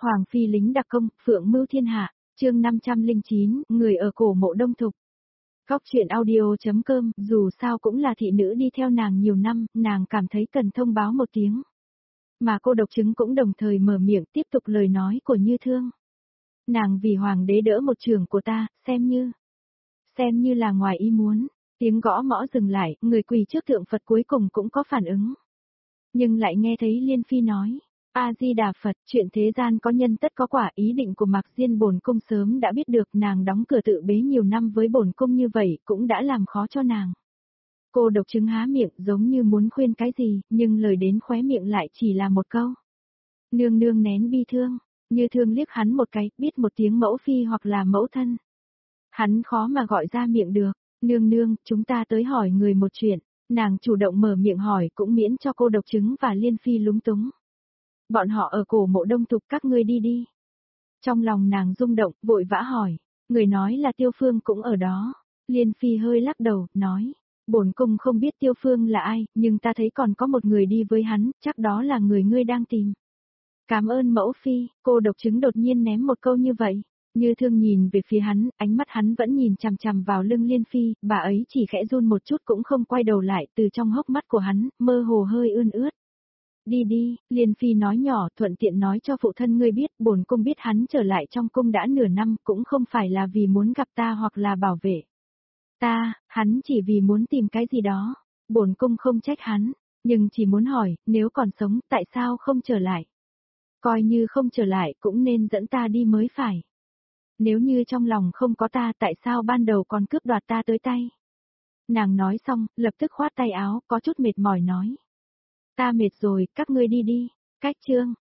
Hoàng phi lính đặc công, phượng mưu thiên hạ, chương 509, người ở cổ mộ Đông Thục. Góc chuyện audio.com, dù sao cũng là thị nữ đi theo nàng nhiều năm, nàng cảm thấy cần thông báo một tiếng. Mà cô độc chứng cũng đồng thời mở miệng tiếp tục lời nói của Như Thương. Nàng vì hoàng đế đỡ một trường của ta, xem như là ngoài ý muốn. Tiếng gõ mõ dừng lại, người quỳ trước tượng Phật cuối cùng cũng có phản ứng. Nhưng lại nghe thấy Liên Phi nói, A-di-đà Phật, chuyện thế gian có nhân tất có quả, ý định của Mạc Diên bổn cung sớm đã biết được, nàng đóng cửa tự bế nhiều năm với bổn cung như vậy, cũng đã làm khó cho nàng. Cô độc chứng há miệng giống như muốn khuyên cái gì, nhưng lời đến khóe miệng lại chỉ là một câu. Nương nương nén bi thương, Như Thương liếc hắn một cái, biết một tiếng mẫu phi hoặc là mẫu thân. Hắn khó mà gọi ra miệng được, nương nương, chúng ta tới hỏi người một chuyện. Nàng chủ động mở miệng hỏi cũng miễn cho cô độc chứng và Liên Phi lúng túng. Bọn họ ở cổ mộ Đông Thục, các ngươi đi đi. Trong lòng nàng rung động, vội vã hỏi. Người nói là Tiêu Phương cũng ở đó. Liên Phi hơi lắc đầu, nói. Bổn cung không biết Tiêu Phương là ai, nhưng ta thấy còn có một người đi với hắn, chắc đó là người ngươi đang tìm. Cảm ơn mẫu phi, cô độc chứng đột nhiên ném một câu như vậy. Như Thương nhìn về phía hắn, ánh mắt hắn vẫn nhìn chằm chằm vào lưng Liên Phi, bà ấy chỉ khẽ run một chút cũng không quay đầu lại, từ trong hốc mắt của hắn, mơ hồ hơi ươn ướt. Đi đi, Liên Phi nói nhỏ, thuận tiện nói cho phụ thân ngươi biết, bổn cung biết hắn trở lại trong cung đã nửa năm, cũng không phải là vì muốn gặp ta hoặc là bảo vệ ta, hắn chỉ vì muốn tìm cái gì đó. Bổn cung không trách hắn, nhưng chỉ muốn hỏi, nếu còn sống, tại sao không trở lại? Coi như không trở lại cũng nên dẫn ta đi mới phải. Nếu như trong lòng không có ta, tại sao ban đầu còn cướp đoạt ta tới tay? Nàng nói xong, lập tức khoát tay áo, có chút mệt mỏi nói. Ta mệt rồi, các ngươi đi đi. Cách chương.